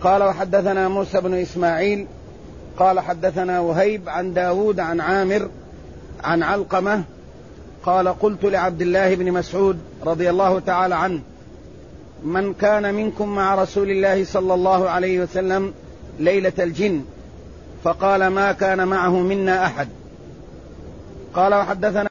قال وحدثنا موسى بن إسماعيل قال حدثنا وهيب عن داود عن عامر عن علقمة قال قلت لعبد الله بن مسعود رضي الله تعالى عنه من كان منكم مع رسول الله صلى الله عليه وسلم ليلة الجن؟ فقال ما كان معه منا أحد. قال وحدثنا